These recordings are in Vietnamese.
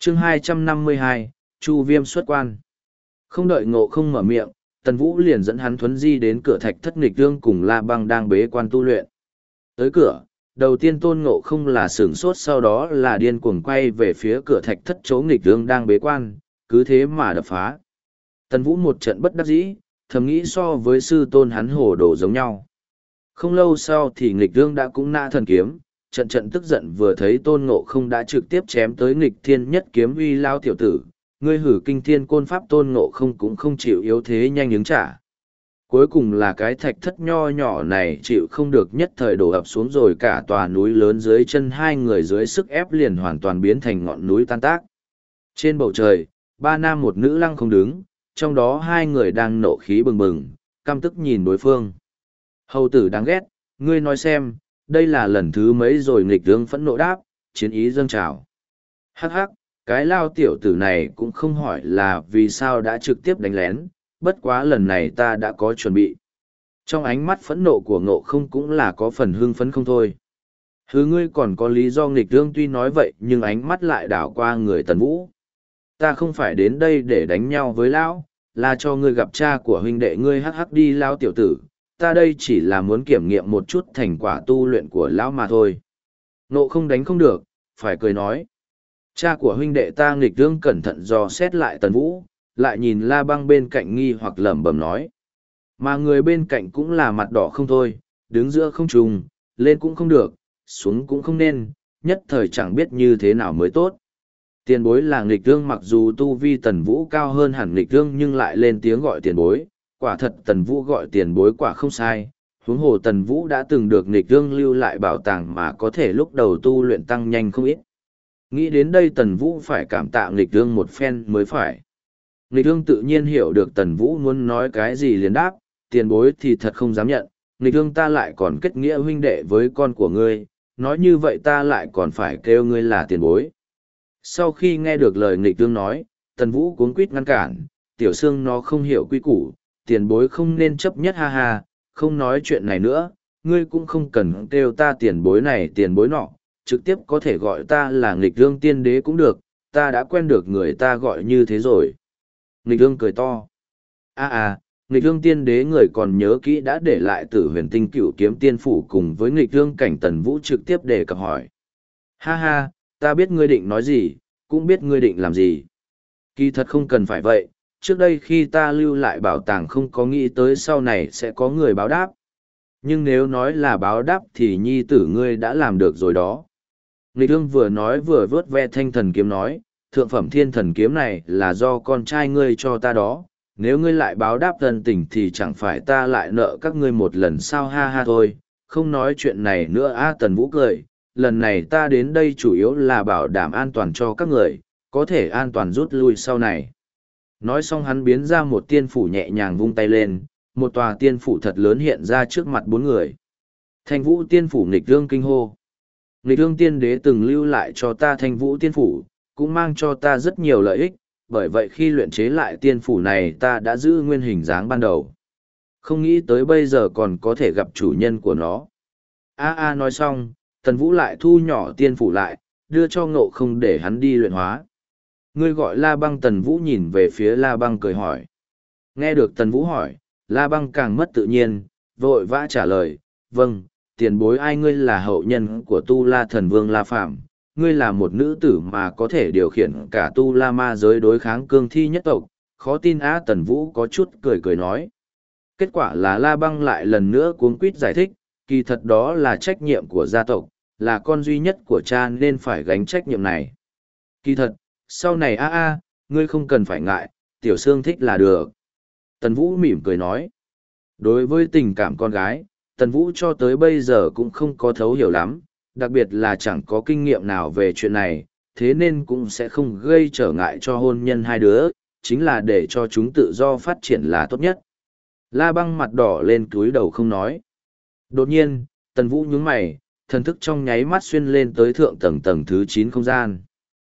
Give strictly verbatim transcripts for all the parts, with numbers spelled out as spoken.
chương hai trăm năm mươi hai, Chu Viêm xuất quan. Không đợi Ngộ Không mở miệng, Tần Vũ liền dẫn hắn thuấn di đến cửa thạch thất nghịch tương cùng La Băng đang bế quan tu luyện. Tới cửa, đầu tiên Tôn Ngộ Không là sửng sốt, sau đó là điên cuồng quay về phía cửa thạch thất chỗ nghịch tương đang bế quan, cứ thế mà đập phá. Tần Vũ một trận bất đắc dĩ, thầm nghĩ so với sư tôn hắn hồ đồ giống nhau. Không lâu sau thì nghịch tương đã cũng nã thần kiếm, trận trận tức giận vừa thấy Tôn Ngộ Không đã trực tiếp chém tới nghịch thiên nhất kiếm uy lao tiểu tử, ngươi hử kinh thiên côn pháp. Tôn Ngộ Không cũng không chịu yếu thế nhanh ứng trả. Cuối cùng là cái thạch thất nho nhỏ này chịu không được, nhất thời đổ ập xuống, rồi cả tòa núi lớn dưới chân hai người dưới sức ép liền hoàn toàn biến thành ngọn núi tan tác. Trên bầu trời, ba nam một nữ lăng không đứng, trong đó hai người đang nộ khí bừng bừng, căm tức nhìn đối phương. Hầu tử đáng ghét, ngươi nói xem, đây là lần thứ mấy rồi nghịch tướng phẫn nộ đáp, chiến ý dâng trào. Hắc hắc, cái lao tiểu tử này cũng không hỏi là vì sao đã trực tiếp đánh lén, bất quá lần này ta đã có chuẩn bị. Trong ánh mắt phẫn nộ của Ngộ Không cũng là có phần hưng phấn không thôi. Hứ, ngươi còn có lý do nghịch tướng. Tuy nói vậy nhưng ánh mắt lại đảo qua người Tần Vũ. Ta không phải đến đây để đánh nhau với lão, là cho ngươi gặp cha của huynh đệ ngươi. Hắc hắc đi lao tiểu tử, ta đây chỉ là muốn kiểm nghiệm một chút thành quả tu luyện của lão mà thôi. Ngộ Không đánh không được, phải cười nói. Cha của huynh đệ ta nghịch tướng cẩn thận dò xét lại Tần Vũ, lại nhìn La Băng bên cạnh nghi hoặc lẩm bẩm nói. Mà người bên cạnh cũng là mặt đỏ không thôi, đứng giữa không trùng, lên cũng không được, xuống cũng không nên, nhất thời chẳng biết như thế nào mới tốt. Tiền bối là nghịch tướng, mặc dù tu vi Tần Vũ cao hơn hẳn nghịch tướng nhưng lại lên tiếng gọi tiền bối, quả thật Tần Vũ gọi tiền bối quả không sai. Huống hồ Tần Vũ đã từng được nghịch tướng lưu lại bảo tàng mà có thể lúc đầu tu luyện tăng nhanh không ít. Nghĩ đến đây Tần Vũ phải cảm tạ nghịch tướng một phen mới phải. Nghịch tướng tự nhiên hiểu được Tần Vũ muốn nói cái gì liền đáp, tiền bối thì thật không dám nhận, nghịch tướng ta lại còn kết nghĩa huynh đệ với con của ngươi, nói như vậy ta lại còn phải kêu ngươi là tiền bối. Sau khi nghe được lời nghịch tướng nói, Tần Vũ cuống quýt ngăn cản, tiểu xương nó không hiểu quy củ, tiền bối không nên chấp nhất, ha ha, không nói chuyện này nữa, ngươi cũng không cần kêu ta tiền bối này tiền bối nọ, trực tiếp có thể gọi ta là nghịch tướng tiên đế cũng được, ta đã quen được người ta gọi như thế rồi. Nghịch tướng cười to. À à, nghịch tướng tiên đế người còn nhớ kỹ đã để lại Tử Huyền Tinh Cửu Kiếm Tiên Phủ cùng với nghịch tướng cảnh. Tần Vũ trực tiếp đề cập hỏi. Ha ha, ta biết ngươi định nói gì, cũng biết ngươi định làm gì. Kỳ thật không cần phải vậy, trước đây khi ta lưu lại bảo tàng không có nghĩ tới sau này sẽ có người báo đáp. Nhưng nếu nói là báo đáp thì nhi tử ngươi đã làm được rồi đó. Nghịch tướng vừa nói vừa vớt ve thanh thần kiếm nói, thượng phẩm thiên thần kiếm này là do con trai ngươi cho ta đó, nếu ngươi lại báo đáp thân tình thì chẳng phải ta lại nợ các ngươi một lần sao, ha ha thôi, không nói chuyện này nữa. A Tần Vũ cười, lần này ta đến đây chủ yếu là bảo đảm an toàn cho các người, có thể an toàn rút lui sau này. Nói xong hắn biến ra một tiên phủ nhẹ nhàng vung tay lên, một tòa tiên phủ thật lớn hiện ra trước mặt bốn người. Thanh Vũ tiên phủ nghịch tương kinh hô. Nghịch tương tiên đế từng lưu lại cho ta Thanh Vũ tiên phủ, cũng mang cho ta rất nhiều lợi ích, bởi vậy khi luyện chế lại tiên phủ này ta đã giữ nguyên hình dáng ban đầu. Không nghĩ tới bây giờ còn có thể gặp chủ nhân của nó. A a nói xong, Tần Vũ lại thu nhỏ tiên phủ lại, đưa cho Ngộ Không để hắn đi luyện hóa. Ngươi gọi La Băng. Tần Vũ nhìn về phía La Băng cười hỏi. Nghe được Tần Vũ hỏi, La Băng càng mất tự nhiên, vội vã trả lời, vâng, tiền bối ai ngươi là hậu nhân của Tu La Thần Vương La Phàm, ngươi là một nữ tử mà có thể điều khiển cả Tu La Ma giới đối kháng cương thi nhất tộc, khó tin á. Tần Vũ có chút cười cười nói. Kết quả là La Băng lại lần nữa cuống quýt giải thích, kỳ thật đó là trách nhiệm của gia tộc, là con duy nhất của cha nên phải gánh trách nhiệm này. Kỳ thật, sau này a a, ngươi không cần phải ngại, tiểu xương thích là được. Tần Vũ mỉm cười nói. Đối với tình cảm con gái, Tần Vũ cho tới bây giờ cũng không có thấu hiểu lắm, đặc biệt là chẳng có kinh nghiệm nào về chuyện này, thế nên cũng sẽ không gây trở ngại cho hôn nhân hai đứa, chính là để cho chúng tự do phát triển là tốt nhất. La Băng mặt đỏ lên cúi đầu không nói. Đột nhiên, Tần Vũ nhướng mày, thần thức trong nháy mắt xuyên lên tới thượng tầng tầng thứ chín không gian.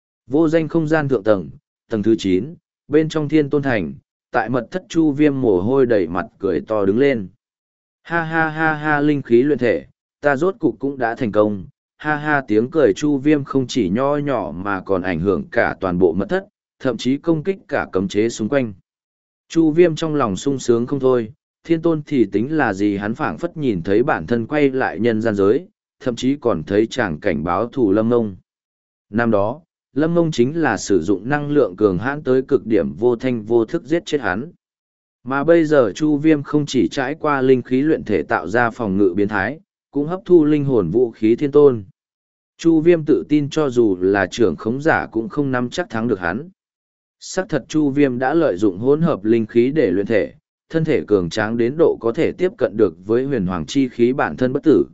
Vô danh không gian thượng tầng, tầng thứ chín, bên trong Thiên Tôn Thành, tại mật thất Chu Viêm mồ hôi đầy mặt cười to đứng lên. Ha ha ha ha, linh khí luyện thể, ta rốt cục cũng đã thành công, ha ha tiếng cười Chu Viêm không chỉ nho nhỏ mà còn ảnh hưởng cả toàn bộ mật thất, thậm chí công kích cả cấm chế xung quanh. Chu Viêm trong lòng sung sướng không thôi, thiên tôn thì tính là gì, hắn phảng phất nhìn thấy bản thân quay lại nhân gian giới, thậm chí còn thấy chàng cảnh báo thù Lâm Ngông. Năm đó, Lâm Ngông chính là sử dụng năng lượng cường hãn tới cực điểm vô thanh vô thức giết chết hắn. Mà bây giờ Chu Viêm không chỉ trải qua linh khí luyện thể tạo ra phòng ngự biến thái, cũng hấp thu linh hồn vũ khí thiên tôn. Chu Viêm tự tin cho dù là trưởng khống giả cũng không nắm chắc thắng được hắn. Sắc thật Chu Viêm đã lợi dụng hỗn hợp linh khí để luyện thể, thân thể cường tráng đến độ có thể tiếp cận được với huyền hoàng chi khí bản thân bất tử.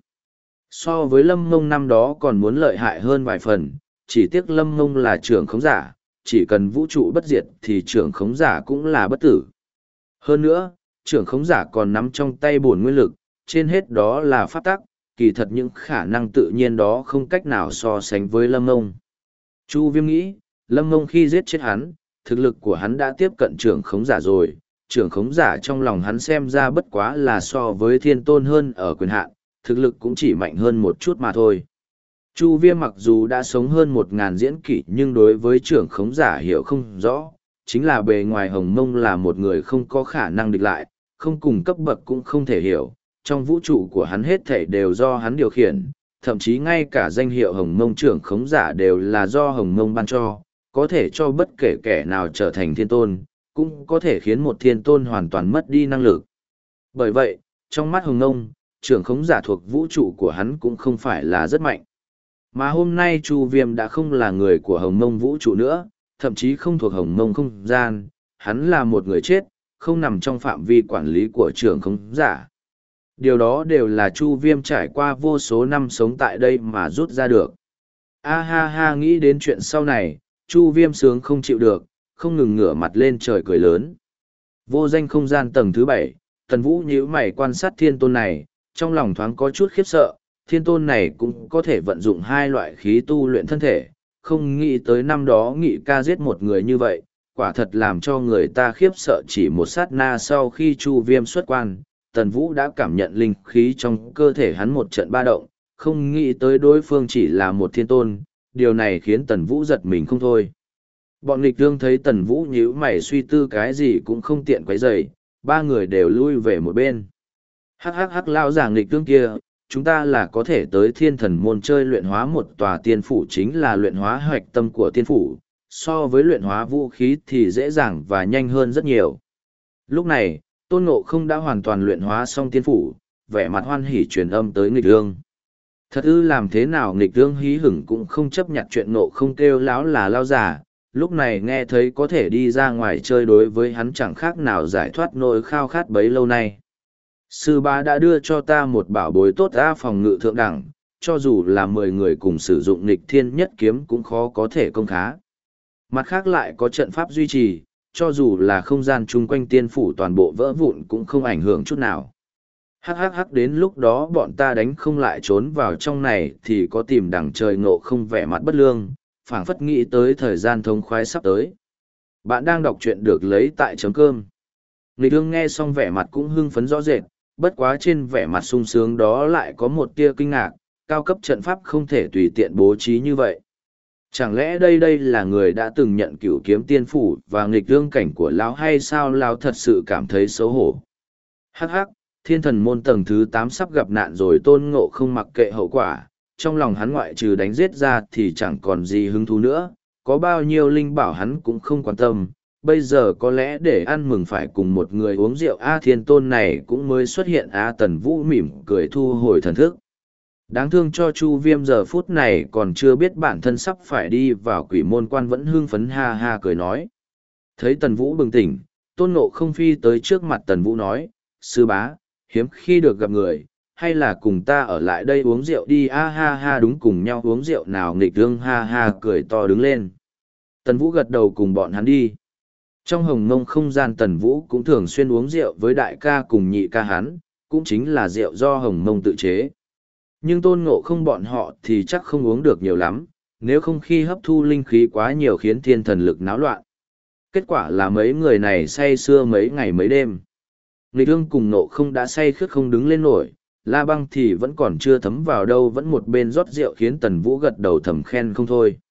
So với Lâm Ngông năm đó còn muốn lợi hại hơn vài phần, chỉ tiếc Lâm Ngông là trưởng khống giả, chỉ cần vũ trụ bất diệt thì trưởng khống giả cũng là bất tử. Hơn nữa, trưởng khống giả còn nắm trong tay bổn nguyên lực, trên hết đó là pháp tắc, kỳ thật những khả năng tự nhiên đó không cách nào so sánh với Lâm Ngông. Chu Viêm nghĩ, Lâm Ngông khi giết chết hắn, thực lực của hắn đã tiếp cận trưởng khống giả rồi, trưởng khống giả trong lòng hắn xem ra bất quá là so với thiên tôn hơn ở quyền hạn, thực lực cũng chỉ mạnh hơn một chút mà thôi. Chu Viêm mặc dù đã sống hơn một ngàn diễn kỷ nhưng đối với trưởng khống giả hiểu không rõ, chính là bề ngoài Hồng Mông là một người không có khả năng địch lại, không cùng cấp bậc cũng không thể hiểu, trong vũ trụ của hắn hết thảy đều do hắn điều khiển, thậm chí ngay cả danh hiệu Hồng Mông trưởng khống giả đều là do Hồng Mông ban cho, có thể cho bất kể kẻ nào trở thành thiên tôn, cũng có thể khiến một thiên tôn hoàn toàn mất đi năng lực. Bởi vậy, trong mắt Hồng Mông, trưởng khống giả thuộc vũ trụ của hắn cũng không phải là rất mạnh. Mà hôm nay Chu Viêm đã không là người của Hồng Mông vũ trụ nữa, thậm chí không thuộc Hồng Mông không gian, hắn là một người chết, không nằm trong phạm vi quản lý của trưởng khống giả. Điều đó đều là Chu Viêm trải qua vô số năm sống tại đây mà rút ra được. A ha ha, nghĩ đến chuyện sau này, Chu Viêm sướng không chịu được, không ngừng ngửa mặt lên trời cười lớn. Vô danh không gian tầng thứ bảy, Tần Vũ nhíu mày quan sát thiên tôn này, trong lòng thoáng có chút khiếp sợ, thiên tôn này cũng có thể vận dụng hai loại khí tu luyện thân thể, không nghĩ tới năm đó Nghị ca giết một người như vậy, quả thật làm cho người ta khiếp sợ. Chỉ một sát na sau khi Chu Viêm xuất quan, Tần Vũ đã cảm nhận linh khí trong cơ thể hắn một trận ba động, không nghĩ tới đối phương chỉ là một thiên tôn, điều này khiến Tần Vũ giật mình không thôi. Bọn nghịch thương thấy Tần Vũ nhíu mày suy tư cái gì cũng không tiện quấy rầy, ba người đều lui về một bên. Hắc hắc hắc, lão già nghịch thương kia, chúng ta là có thể tới thiên thần môn chơi luyện hóa một tòa tiên phủ, chính là luyện hóa hoạch tâm của tiên phủ, so với luyện hóa vũ khí thì dễ dàng và nhanh hơn rất nhiều. Lúc này, Tôn Ngộ Không đã hoàn toàn luyện hóa xong tiên phủ, vẻ mặt hoan hỉ truyền âm tới nghịch thương. Thật ư, làm thế nào nghịch thương hí hửng cũng không chấp nhận chuyện Ngộ Không kêu lão là lao giả, lúc này nghe thấy có thể đi ra ngoài chơi đối với hắn chẳng khác nào giải thoát nỗi khao khát bấy lâu nay. Sư bá đã đưa cho ta một bảo bối tốt ra phòng ngự thượng đẳng, cho dù là mười người cùng sử dụng nghịch thiên nhất kiếm cũng khó có thể công khá. Mặt khác lại có trận pháp duy trì, cho dù là không gian chung quanh tiên phủ toàn bộ vỡ vụn cũng không ảnh hưởng chút nào. Hắc hắc hắc, đến lúc đó bọn ta đánh không lại trốn vào trong này thì có tìm đằng trời. Ngộ Không vẻ mặt bất lương, phảng phất nghĩ tới thời gian thông khoái sắp tới. Bạn đang đọc truyện được lấy tại chấm cơm. Nghịch thương nghe xong vẻ mặt cũng hưng phấn rõ rệt, bất quá trên vẻ mặt sung sướng đó lại có một tia kinh ngạc, cao cấp trận pháp không thể tùy tiện bố trí như vậy. Chẳng lẽ đây đây là người đã từng nhận cửu kiếm tiên phủ và nghịch thương cảnh của lão hay sao? Lão thật sự cảm thấy xấu hổ. Hắc hắc, thiên thần môn tầng thứ tám sắp gặp nạn rồi. Tôn Ngộ Không mặc kệ hậu quả, trong lòng hắn ngoại trừ đánh giết ra thì chẳng còn gì hứng thú nữa, có bao nhiêu linh bảo hắn cũng không quan tâm. Bây giờ có lẽ để ăn mừng phải cùng một người uống rượu. A thiên tôn này cũng mới xuất hiện. A Tần Vũ mỉm cười thu hồi thần thức. Đáng thương cho Chu Viêm giờ phút này còn chưa biết bản thân sắp phải đi vào quỷ môn quan vẫn hưng phấn ha ha cười nói. Thấy Tần Vũ bừng tỉnh, Tôn Ngộ Không phi tới trước mặt Tần Vũ nói, sư bá, hiếm khi được gặp người, hay là cùng ta ở lại đây uống rượu đi. A ha ha, đúng, cùng nhau uống rượu nào. Nghịch thương ha ha cười to đứng lên. Tần Vũ gật đầu cùng bọn hắn đi. Trong Hồng Mông không gian, Tần Vũ cũng thường xuyên uống rượu với đại ca cùng nhị ca hắn, cũng chính là rượu do Hồng Mông tự chế. Nhưng Tôn Ngộ Không bọn họ thì chắc không uống được nhiều lắm, nếu không khi hấp thu linh khí quá nhiều khiến thiên thần lực náo loạn. Kết quả là mấy người này say sưa mấy ngày mấy đêm. Nghịch thương cùng Ngộ Không đã say khướt không đứng lên nổi, La Băng thì vẫn còn chưa thấm vào đâu, vẫn một bên rót rượu khiến Tần Vũ gật đầu thầm khen không thôi.